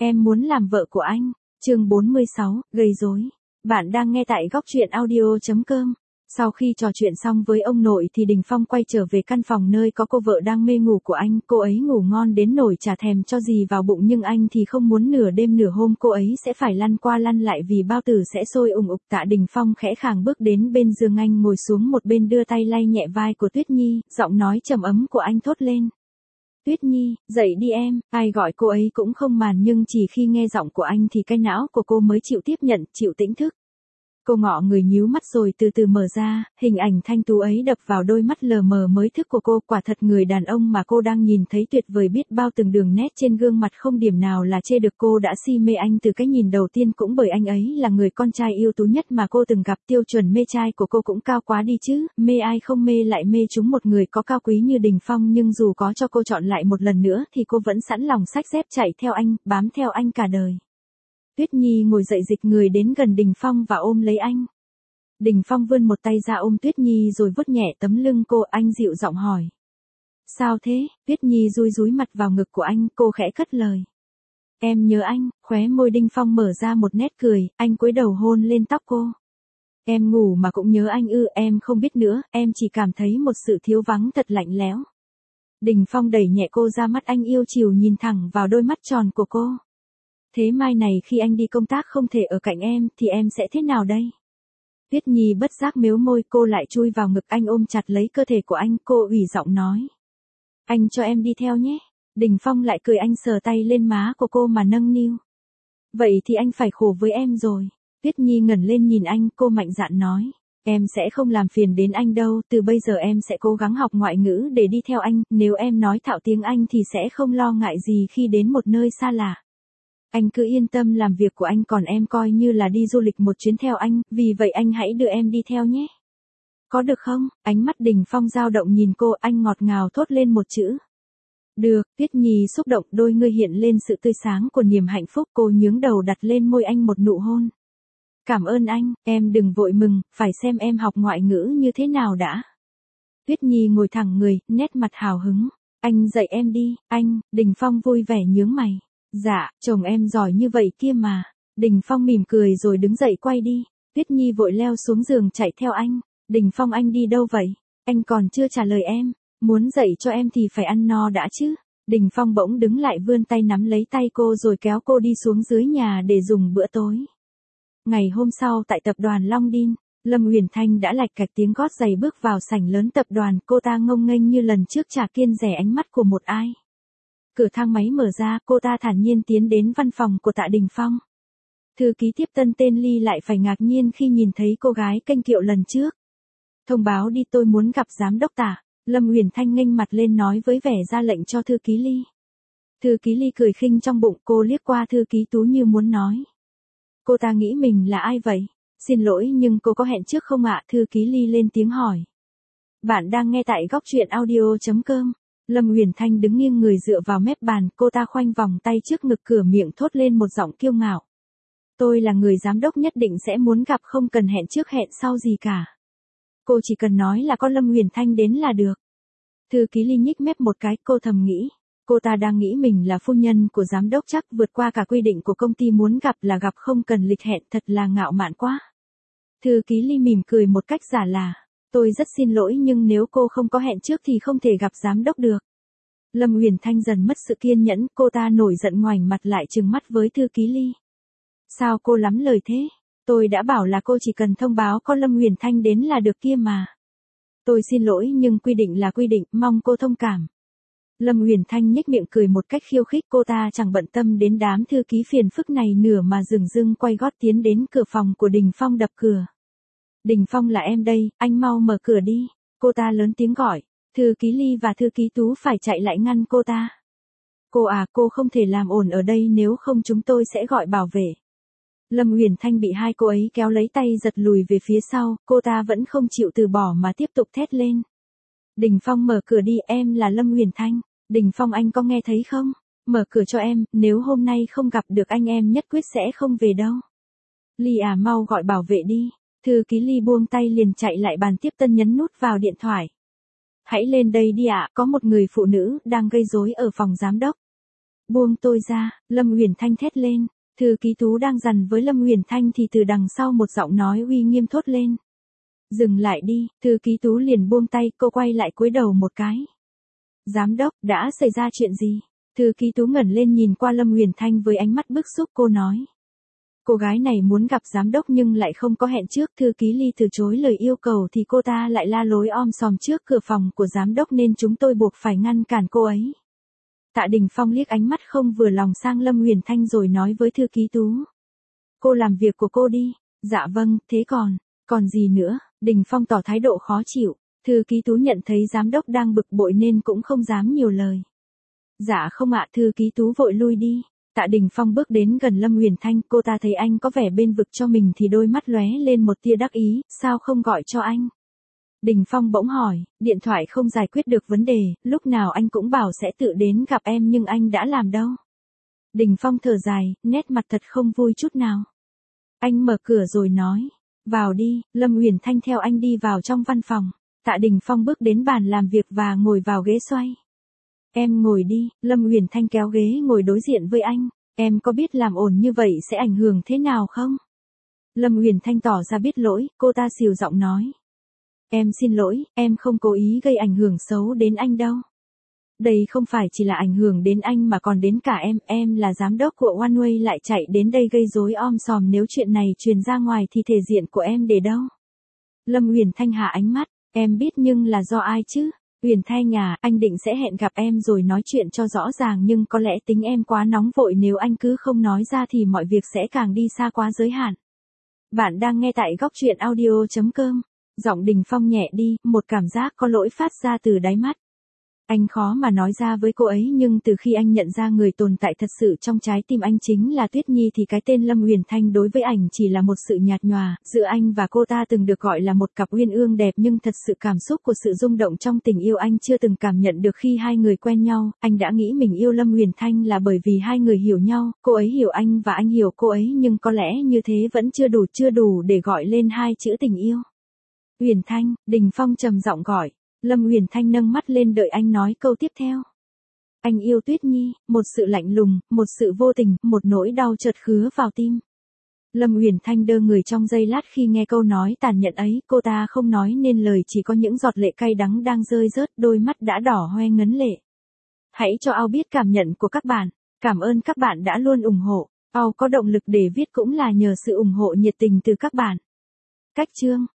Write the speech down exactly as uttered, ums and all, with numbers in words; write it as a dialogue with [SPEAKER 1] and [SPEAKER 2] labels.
[SPEAKER 1] Em muốn làm vợ của anh. Chương bốn mươi sáu, gây rối. Bạn đang nghe tại góc truyện audio chấm com. Sau khi trò chuyện xong với ông nội thì Đình Phong quay trở về căn phòng nơi có cô vợ đang mê ngủ của anh. Cô ấy ngủ ngon đến nỗi chả thèm cho gì vào bụng, nhưng anh thì không muốn nửa đêm nửa hôm cô ấy sẽ phải lăn qua lăn lại vì bao tử sẽ sôi ùng ục. Tạ Đình Phong khẽ khàng bước đến bên giường anh, ngồi xuống một bên, đưa tay lay nhẹ vai của Tuyết Nhi. Giọng nói trầm ấm của anh thốt lên: Tuyết Nhi, dậy đi em. Ai gọi cô ấy cũng không màn, nhưng chỉ khi nghe giọng của anh thì cái não của cô mới chịu tiếp nhận, chịu tỉnh thức. Cô ngọ người nhíu mắt rồi từ từ mở ra, hình ảnh thanh tú ấy đập vào đôi mắt lờ mờ mới thức của cô. Quả thật người đàn ông mà cô đang nhìn thấy tuyệt vời biết bao, từng đường nét trên gương mặt không điểm nào là chê được. Cô đã si mê anh từ cái nhìn đầu tiên, cũng bởi anh ấy là người con trai ưu tú nhất mà cô từng gặp. Tiêu chuẩn mê trai của cô cũng cao quá đi chứ, mê ai không mê lại mê trúng một người có cao quý như Đình Phong. Nhưng dù có cho cô chọn lại một lần nữa thì cô vẫn sẵn lòng xách dép chạy theo anh, bám theo anh cả đời. Tuyết Nhi ngồi dậy, dịch người đến gần Đình Phong và ôm lấy anh. Đình Phong vươn một tay ra ôm Tuyết Nhi rồi vuốt nhẹ tấm lưng cô. Anh dịu giọng hỏi: Sao thế? Tuyết Nhi dúi dúi mặt vào ngực của anh, cô khẽ cất lời: Em nhớ anh. Khóe môi Đình Phong mở ra một nét cười, anh cúi đầu hôn lên tóc cô. Em ngủ mà cũng nhớ anh ư? Em không biết nữa, em chỉ cảm thấy một sự thiếu vắng thật lạnh lẽo. Đình Phong đẩy nhẹ cô ra, mắt anh yêu chiều nhìn thẳng vào đôi mắt tròn của cô. Thế mai này khi anh đi công tác không thể ở cạnh em thì em sẽ thế nào đây? Tuyết Nhi bất giác mếu môi, cô lại chui vào ngực anh, ôm chặt lấy cơ thể của anh. Cô ủy giọng nói: Anh cho em đi theo nhé. Đình Phong lại cười, anh sờ tay lên má của cô mà nâng niu: Vậy thì anh phải khổ với em rồi. Tuyết Nhi ngẩng lên nhìn anh, cô mạnh dạn nói: Em sẽ không làm phiền đến anh đâu, từ bây giờ em sẽ cố gắng học ngoại ngữ để đi theo anh. Nếu em nói thạo tiếng Anh thì sẽ không lo ngại gì khi đến một nơi xa lạ. Anh cứ yên tâm làm việc của anh, còn em coi như là đi du lịch một chuyến theo anh, vì vậy anh hãy đưa em đi theo nhé. Có được không? Ánh mắt Đình Phong dao động nhìn cô, anh ngọt ngào thốt lên một chữ: Được. Tuyết Nhi xúc động, đôi ngươi hiện lên sự tươi sáng của niềm hạnh phúc. Cô nhướng đầu đặt lên môi anh một nụ hôn. Cảm ơn anh, em đừng vội mừng, phải xem em học ngoại ngữ như thế nào đã. Tuyết Nhi ngồi thẳng người, nét mặt hào hứng. Anh dạy em đi, anh. Đình Phong vui vẻ nhướng mày. Dạ, chồng em giỏi như vậy kia mà. Đình Phong mỉm cười rồi đứng dậy quay đi. Tuyết Nhi vội leo xuống giường chạy theo anh. Đình Phong, anh đi đâu vậy? Anh còn chưa trả lời em. Muốn dạy cho em thì phải ăn no đã chứ. Đình Phong bỗng đứng lại, vươn tay nắm lấy tay cô rồi kéo cô đi xuống dưới nhà để dùng bữa tối. Ngày hôm sau tại tập đoàn Long Đin, Lâm Uyển Thanh đã lạch cạch tiếng gót giày bước vào sảnh lớn tập đoàn. Cô ta ngông nghênh như lần trước, chả kiêng dè ánh mắt của một ai. Cửa thang máy mở ra, cô ta thản nhiên tiến đến văn phòng của Tạ Đình Phong. Thư ký tiếp tân tên Ly lại phải ngạc nhiên khi nhìn thấy cô gái kênh kiệu lần trước. Thông báo đi, tôi muốn gặp giám đốc Tạ. Lâm Uyển Thanh nghênh mặt lên nói với vẻ ra lệnh cho thư ký Ly. Thư ký Ly cười khinh trong bụng, cô liếc qua thư ký Tú như muốn nói: Cô ta nghĩ mình là ai vậy? Xin lỗi nhưng cô có hẹn trước không ạ? Thư ký Ly lên tiếng hỏi. Bạn đang nghe tại góc truyện audio chấm com. Lâm Uyển Thanh đứng nghiêng người dựa vào mép bàn, cô ta khoanh vòng tay trước ngực, cửa miệng thốt lên một giọng kiêu ngạo: Tôi là người giám đốc, nhất định sẽ muốn gặp, không cần hẹn trước hẹn sau gì cả. Cô chỉ cần nói là có Lâm Uyển Thanh đến là được. Thư ký Ly nhích mép một cái, cô thầm nghĩ. Cô ta đang nghĩ mình là phu nhân của giám đốc, chắc vượt qua cả quy định của công ty, muốn gặp là gặp, không cần lịch hẹn, thật là ngạo mạn quá. Thư ký Ly mỉm cười một cách giả là: Tôi rất xin lỗi nhưng nếu cô không có hẹn trước thì không thể gặp giám đốc được. Lâm Uyển Thanh dần mất sự kiên nhẫn, cô ta nổi giận ngoảnh mặt lại trừng mắt với thư ký Ly. Sao cô lắm lời thế? Tôi đã bảo là cô chỉ cần thông báo có Lâm Uyển Thanh đến là được kia mà. Tôi xin lỗi nhưng quy định là quy định, mong cô thông cảm. Lâm Uyển Thanh nhếch miệng cười một cách khiêu khích, cô ta chẳng bận tâm đến đám thư ký phiền phức này nửa mà dửng dưng quay gót tiến đến cửa phòng của Đình Phong, đập cửa. Đình Phong, là em đây, anh mau mở cửa đi. Cô ta lớn tiếng gọi. Thư ký Ly và thư ký Tú phải chạy lại ngăn cô ta. Cô à, cô không thể làm ồn ở đây, nếu không chúng tôi sẽ gọi bảo vệ. Lâm Uyển Thanh bị hai cô ấy kéo lấy tay giật lùi về phía sau, cô ta vẫn không chịu từ bỏ mà tiếp tục thét lên. Đình Phong, mở cửa đi, em là Lâm Uyển Thanh. Đình Phong, anh có nghe thấy không? Mở cửa cho em, nếu hôm nay không gặp được anh em nhất quyết sẽ không về đâu. Ly à, mau gọi bảo vệ đi. Thư ký Ly buông tay liền chạy lại bàn tiếp tân, nhấn nút vào điện thoại. Hãy lên đây đi ạ, có một người phụ nữ đang gây rối ở phòng giám đốc. Buông tôi ra, Lâm Huyền Thanh thét lên. Thư ký Tú đang dằn với Lâm Huyền Thanh thì từ đằng sau một giọng nói uy nghiêm thốt lên. Dừng lại đi, thư ký Tú liền buông tay, cô quay lại cúi đầu một cái. Giám đốc, đã xảy ra chuyện gì? Thư ký Tú ngẩng lên nhìn qua Lâm Huyền Thanh với ánh mắt bức xúc, cô nói. Cô gái này muốn gặp giám đốc nhưng lại không có hẹn trước, thư ký Ly từ chối lời yêu cầu thì cô ta lại la lối om sòm trước cửa phòng của giám đốc nên chúng tôi buộc phải ngăn cản cô ấy. Tạ Đình Phong liếc ánh mắt không vừa lòng sang Lâm Huyền Thanh rồi nói với thư ký Tú. Cô làm việc của cô đi. Dạ vâng, thế còn, còn gì nữa? Đình Phong tỏ thái độ khó chịu. Thư ký Tú nhận thấy giám đốc đang bực bội nên cũng không dám nhiều lời. Dạ không ạ, thư ký Tú vội lui đi. Tạ Đình Phong bước đến gần Lâm Huyền Thanh, cô ta thấy anh có vẻ bên vực cho mình thì đôi mắt lóe lên một tia đắc ý, sao không gọi cho anh? Đình Phong bỗng hỏi, điện thoại không giải quyết được vấn đề, lúc nào anh cũng bảo sẽ tự đến gặp em nhưng anh đã làm đâu. Đình Phong thở dài, nét mặt thật không vui chút nào. Anh mở cửa rồi nói, vào đi. Lâm Huyền Thanh theo anh đi vào trong văn phòng. Tạ Đình Phong bước đến bàn làm việc và ngồi vào ghế xoay. Em ngồi đi. Lâm Huyền Thanh kéo ghế ngồi đối diện với anh. Em có biết làm ổn như vậy sẽ ảnh hưởng thế nào không? Lâm Huyền Thanh tỏ ra biết lỗi, cô ta xìu giọng nói. Em xin lỗi, em không cố ý gây ảnh hưởng xấu đến anh đâu. Đây không phải chỉ là ảnh hưởng đến anh mà còn đến cả em, em là giám đốc của One Way lại chạy đến đây gây rối om sòm, nếu chuyện này truyền ra ngoài thì thể diện của em để đâu? Lâm Huyền Thanh hạ ánh mắt, em biết nhưng là do ai chứ? Huyền Thanh à, anh định sẽ hẹn gặp em rồi nói chuyện cho rõ ràng nhưng có lẽ tính em quá nóng vội, nếu anh cứ không nói ra thì mọi việc sẽ càng đi xa quá giới hạn. Bạn đang nghe tại góc truyện audio chấm com. Giọng Đình Phong nhẹ đi, một cảm giác có lỗi phát ra từ đáy mắt. Anh khó mà nói ra với cô ấy nhưng từ khi anh nhận ra người tồn tại thật sự trong trái tim anh chính là Tuyết Nhi thì cái tên Lâm Huyền Thanh đối với anh chỉ là một sự nhạt nhòa. Giữa anh và cô ta từng được gọi là một cặp uyên ương đẹp nhưng thật sự cảm xúc của sự rung động trong tình yêu anh chưa từng cảm nhận được khi hai người quen nhau. Anh đã nghĩ mình yêu Lâm Huyền Thanh là bởi vì hai người hiểu nhau, cô ấy hiểu anh và anh hiểu cô ấy, nhưng có lẽ như thế vẫn chưa đủ chưa đủ để gọi lên hai chữ tình yêu. Huyền Thanh, Đình Phong trầm giọng gọi. Lâm Huyền Thanh nâng mắt lên đợi anh nói câu tiếp theo. Anh yêu Tuyết Nhi, một sự lạnh lùng, một sự vô tình, một nỗi đau chợt khứa vào tim. Lâm Huyền Thanh đơ người trong giây lát khi nghe câu nói tàn nhẫn ấy, cô ta không nói nên lời, chỉ có những giọt lệ cay đắng đang rơi rớt, đôi mắt đã đỏ hoe ngấn lệ. Hãy cho Ao biết cảm nhận của các bạn. Cảm ơn các bạn đã luôn ủng hộ. Ao có động lực để viết cũng là nhờ sự ủng hộ nhiệt tình từ các bạn. Cách chương